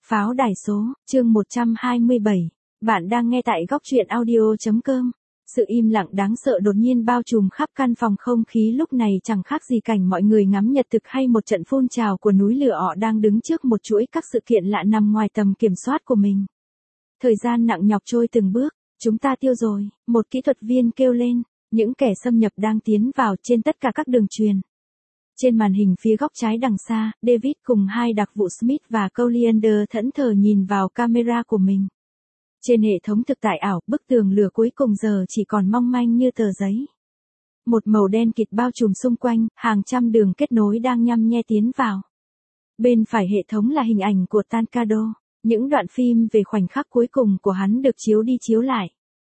Pháo đài số, chương 127. Bạn đang nghe tại góc truyện audio.com. Sự im lặng đáng sợ đột nhiên bao trùm khắp căn phòng, không khí lúc này chẳng khác gì cảnh mọi người ngắm nhật thực hay một trận phun trào của núi lửa. Họ đang đứng trước một chuỗi các sự kiện lạ nằm ngoài tầm kiểm soát của mình. Thời gian nặng nhọc trôi từng bước, chúng ta tiêu rồi, một kỹ thuật viên kêu lên, những kẻ xâm nhập đang tiến vào trên tất cả các đường truyền. Trên màn hình phía góc trái đằng xa, David cùng hai đặc vụ Smith và Colliander thẫn thờ nhìn vào camera của mình. Trên hệ thống thực tại ảo, bức tường lửa cuối cùng giờ chỉ còn mong manh như tờ giấy. Một màu đen kịt bao trùm xung quanh, hàng trăm đường kết nối đang nhăm nhe tiến vào. Bên phải hệ thống là hình ảnh của Tancado, những đoạn phim về khoảnh khắc cuối cùng của hắn được chiếu đi chiếu lại.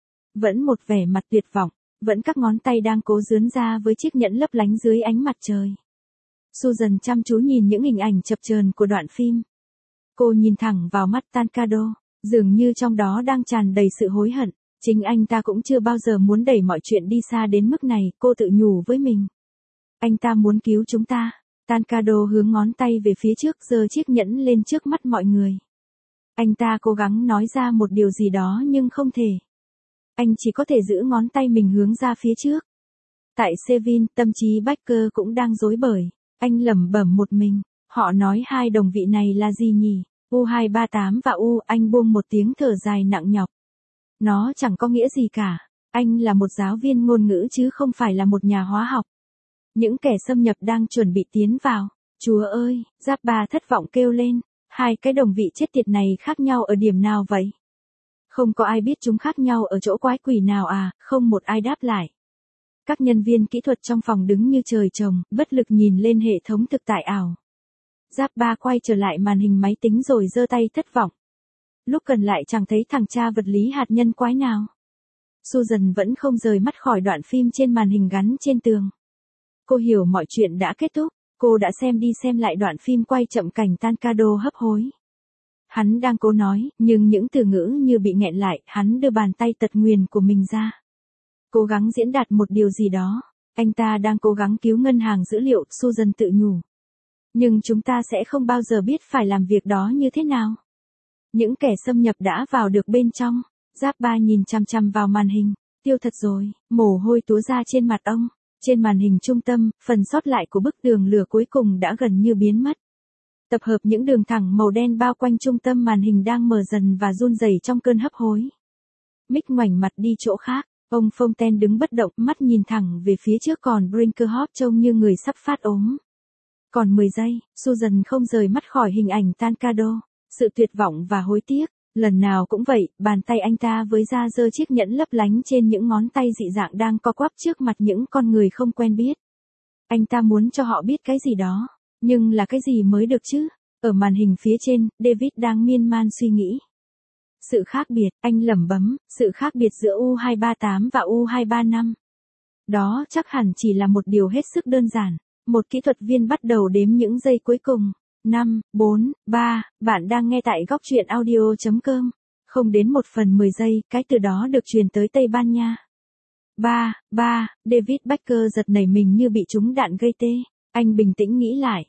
Vẫn một vẻ mặt tuyệt vọng, vẫn các ngón tay đang cố giươn ra với chiếc nhẫn lấp lánh dưới ánh mặt trời. Susan chăm chú nhìn những hình ảnh chập chờn của đoạn phim. Cô nhìn thẳng vào mắt Tancado, dường như trong đó đang tràn đầy sự hối hận. Chính anh ta cũng chưa bao giờ muốn đẩy mọi chuyện đi xa đến mức này, cô tự nhủ với mình. Anh ta muốn cứu chúng ta. Tancado hướng ngón tay về phía trước, giơ chiếc nhẫn lên trước mắt mọi người. Anh ta cố gắng nói ra một điều gì đó nhưng không thể. Anh chỉ có thể giữ ngón tay mình hướng ra phía trước. Tại Seville, tâm trí Baker cũng đang rối bời. Anh lẩm bẩm một mình, họ nói hai đồng vị này là gì nhỉ? U238 và U, anh buông một tiếng thở dài nặng nhọc. Nó chẳng có nghĩa gì cả, anh là một giáo viên ngôn ngữ chứ không phải là một nhà hóa học. Những kẻ xâm nhập đang chuẩn bị tiến vào. Chúa ơi, Zappa thất vọng kêu lên, hai cái đồng vị chết tiệt này khác nhau ở điểm nào vậy? Không có ai biết chúng khác nhau ở chỗ quái quỷ nào à, không một ai đáp lại. Các nhân viên kỹ thuật trong phòng đứng như trời trồng, bất lực nhìn lên hệ thống thực tại ảo. Zappa quay trở lại màn hình máy tính rồi giơ tay thất vọng. Lúc cần lại chẳng thấy thằng cha vật lý hạt nhân quái nào. Susan vẫn không rời mắt khỏi đoạn phim trên màn hình gắn trên tường. Cô hiểu mọi chuyện đã kết thúc, cô đã xem đi xem lại đoạn phim quay chậm cảnh Tancado hấp hối. Hắn đang cố nói, nhưng những từ ngữ như bị nghẹn lại, hắn đưa bàn tay tật nguyền của mình ra. Cố gắng diễn đạt một điều gì đó. Anh ta đang cố gắng cứu ngân hàng dữ liệu, Susan tự nhủ. Nhưng chúng ta sẽ không bao giờ biết phải làm việc đó như thế nào. Những kẻ xâm nhập đã vào được bên trong. Zappa nhìn chằm chằm vào màn hình. Tiêu thật rồi, mồ hôi túa ra trên mặt ông. Trên màn hình trung tâm, phần sót lại của bức tường lửa cuối cùng đã gần như biến mất. Tập hợp những đường thẳng màu đen bao quanh trung tâm màn hình đang mờ dần và run rẩy trong cơn hấp hối. Mick ngoảnh mặt đi chỗ khác. Ông Fontaine đứng bất động, mắt nhìn thẳng về phía trước, còn Brinkerhoff trông như người sắp phát ốm. Còn 10 giây, Susan không rời mắt khỏi hình ảnh Tancado. Sự tuyệt vọng và hối tiếc. Lần nào cũng vậy, bàn tay anh ta với ra giơ chiếc nhẫn lấp lánh trên những ngón tay dị dạng đang co quắp trước mặt những con người không quen biết. Anh ta muốn cho họ biết cái gì đó. Nhưng là cái gì mới được chứ? Ở màn hình phía trên, David đang miên man suy nghĩ. Sự khác biệt, anh lẩm bẩm, sự khác biệt giữa U238 và U235. Đó chắc hẳn chỉ là một điều hết sức đơn giản. Một kỹ thuật viên bắt đầu đếm những giây cuối cùng. 5, 4, 3, bạn đang nghe tại góc truyện audio.com. Không đến 1/10 giây, cái từ đó được truyền tới Tây Ban Nha. 3, David Baker giật nảy mình như bị trúng đạn gây tê. Anh bình tĩnh nghĩ lại.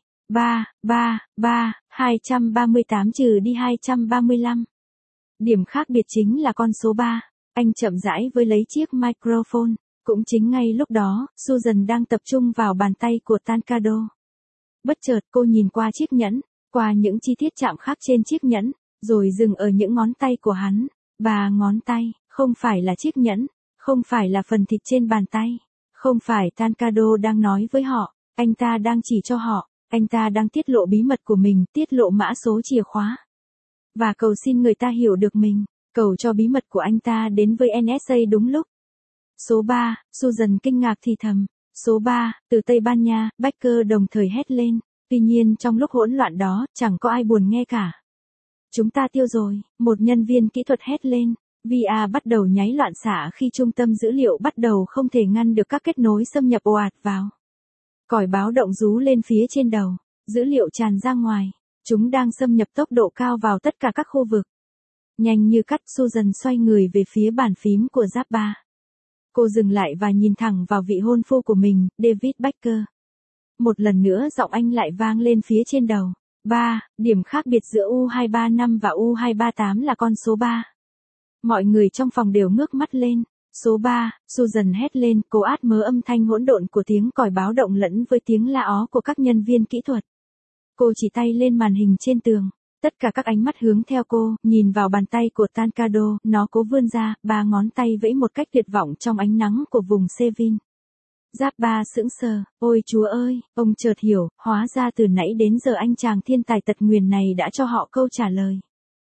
238 trừ đi 235. Điểm khác biệt chính là con số 3. Anh chậm rãi với lấy chiếc microphone. Cũng chính ngay lúc đó, Susan đang tập trung vào bàn tay của Tancado. Bất chợt cô nhìn qua chiếc nhẫn, qua những chi tiết chạm khắc trên chiếc nhẫn, rồi dừng ở những ngón tay của hắn. 3 ngón tay, không phải là chiếc nhẫn, không phải là phần thịt trên bàn tay, không phải Tancado đang nói với họ, anh ta đang chỉ cho họ, anh ta đang tiết lộ bí mật của mình, tiết lộ mã số chìa khóa. Và cầu xin người ta hiểu được mình, cầu cho bí mật của anh ta đến với NSA đúng lúc. Số 3, Susan kinh ngạc thì thầm. Số 3, từ Tây Ban Nha, Baker đồng thời hét lên. Tuy nhiên trong lúc hỗn loạn đó, chẳng có ai buồn nghe cả. Chúng ta tiêu rồi, một nhân viên kỹ thuật hét lên. VR bắt đầu nháy loạn xạ khi trung tâm dữ liệu bắt đầu không thể ngăn được các kết nối xâm nhập ồ ạt vào. Còi báo động rú lên phía trên đầu, dữ liệu tràn ra ngoài. Chúng đang xâm nhập tốc độ cao vào tất cả các khu vực. Nhanh như cắt, Susan xoay người về phía bàn phím của Zappa. Cô dừng lại và nhìn thẳng vào vị hôn phu của mình, David Baker. Một lần nữa giọng anh lại vang lên phía trên đầu. 3. Điểm khác biệt giữa U235 và U238 là con số 3. Mọi người trong phòng đều ngước mắt lên. Số 3, Susan hét lên, cô át mớ âm thanh hỗn độn của tiếng còi báo động lẫn với tiếng la ó của các nhân viên kỹ thuật. Cô chỉ tay lên màn hình trên tường. Tất cả các ánh mắt hướng theo cô, nhìn vào bàn tay của Tancado, nó cố vươn ra, 3 ngón tay vẫy một cách tuyệt vọng trong ánh nắng của vùng Sevin. Giáp Ba sững sờ, ôi Chúa ơi, ông chợt hiểu, hóa ra từ nãy đến giờ anh chàng thiên tài tật nguyền này đã cho họ câu trả lời.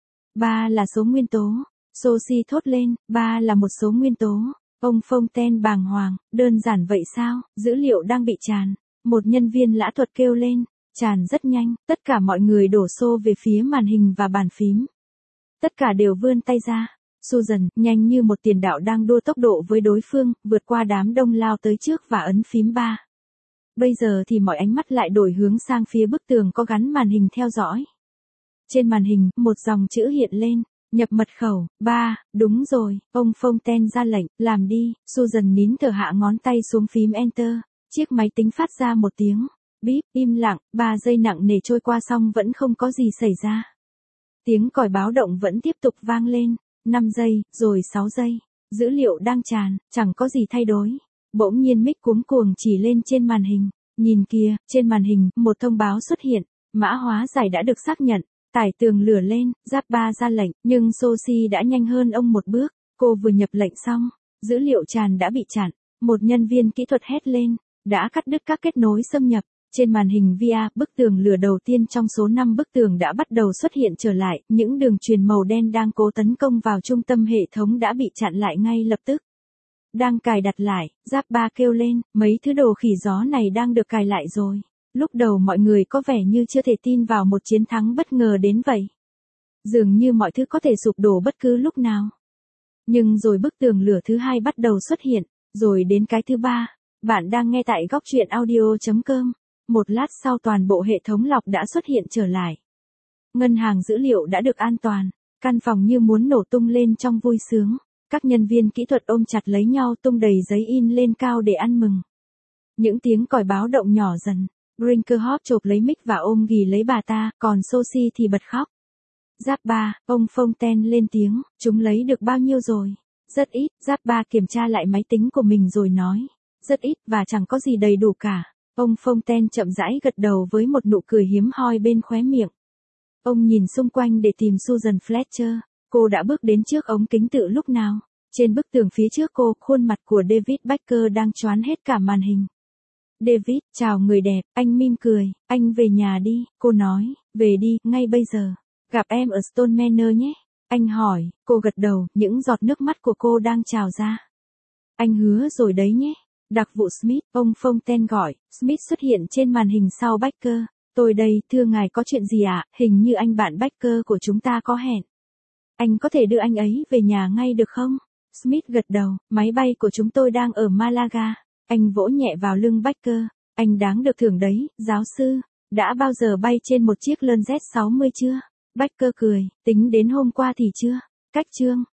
3 là số nguyên tố. Sophie thốt lên, 3 là một số nguyên tố. Ông Fontaine bàng hoàng, đơn giản vậy sao, dữ liệu đang bị tràn. Một nhân viên lã thuật kêu lên, tràn rất nhanh, tất cả mọi người đổ xô về phía màn hình và bàn phím. Tất cả đều vươn tay ra. Susan, nhanh như một tiền đạo đang đua tốc độ với đối phương, vượt qua đám đông lao tới trước và ấn phím 3. Bây giờ thì mọi ánh mắt lại đổi hướng sang phía bức tường có gắn màn hình theo dõi. Trên màn hình, một dòng chữ hiện lên. Nhập mật khẩu, 3, đúng rồi, ông Fontaine ra lệnh, làm đi, Susan nín thở hạ ngón tay xuống phím Enter, chiếc máy tính phát ra một tiếng, bíp, im lặng, 3 giây nặng nề trôi qua xong vẫn không có gì xảy ra. Tiếng còi báo động vẫn tiếp tục vang lên, 5 giây, rồi 6 giây, dữ liệu đang tràn, chẳng có gì thay đổi. Bỗng nhiên Mick cuống cuồng chỉ lên trên màn hình, nhìn kìa, trên màn hình, một thông báo xuất hiện, mã hóa giải đã được xác nhận. Tải tường lửa lên, Giáp Ba ra lệnh, nhưng Sophie đã nhanh hơn ông một bước, cô vừa nhập lệnh xong, dữ liệu tràn đã bị chặn, một nhân viên kỹ thuật hét lên, đã cắt đứt các kết nối xâm nhập, trên màn hình VR, bức tường lửa đầu tiên trong số 5 bức tường đã bắt đầu xuất hiện trở lại, những đường truyền màu đen đang cố tấn công vào trung tâm hệ thống đã bị chặn lại ngay lập tức. Đang cài đặt lại, Giáp Ba kêu lên, mấy thứ đồ khỉ gió này đang được cài lại rồi. Lúc đầu mọi người có vẻ như chưa thể tin vào một chiến thắng bất ngờ đến vậy. Dường như mọi thứ có thể sụp đổ bất cứ lúc nào. Nhưng rồi bức tường lửa thứ 2 bắt đầu xuất hiện, rồi đến cái thứ 3. Bạn đang nghe tại góc truyện audio.com. Một lát sau toàn bộ hệ thống lọc đã xuất hiện trở lại. Ngân hàng dữ liệu đã được an toàn. Căn phòng như muốn nổ tung lên trong vui sướng. Các nhân viên kỹ thuật ôm chặt lấy nhau tung đầy giấy in lên cao để ăn mừng. Những tiếng còi báo động nhỏ dần. Brinkerhoff chộp lấy Mick và ôm ghì lấy bà ta, còn Sophie thì bật khóc. Giáp Ba, ông Fontaine lên tiếng, chúng lấy được bao nhiêu rồi? Rất ít, Giáp Ba kiểm tra lại máy tính của mình rồi nói. Rất ít và chẳng có gì đầy đủ cả. Ông Fontaine chậm rãi gật đầu với một nụ cười hiếm hoi bên khóe miệng. Ông nhìn xung quanh để tìm Susan Fletcher. Cô đã bước đến trước ống kính tự lúc nào? Trên bức tường phía trước cô, khuôn mặt của David Baker đang choán hết cả màn hình. David, chào người đẹp, anh mỉm cười, anh về nhà đi, cô nói, về đi, ngay bây giờ. Gặp em ở Stone Manor nhé. Anh hỏi, cô gật đầu, những giọt nước mắt của cô đang trào ra. Anh hứa rồi đấy nhé. Đặc vụ Smith, ông Fontaine gọi, Smith xuất hiện trên màn hình sau Baker. Tôi đây, thưa ngài có chuyện gì ạ? Hình như anh bạn Baker của chúng ta có hẹn. Anh có thể đưa anh ấy về nhà ngay được không? Smith gật đầu, máy bay của chúng tôi đang ở Malaga. Anh vỗ nhẹ vào lưng Baker. Anh đáng được thưởng đấy, giáo sư. Đã bao giờ bay trên một chiếc Lân Z60 chưa? Baker cười, tính đến hôm qua thì chưa. Cách chương.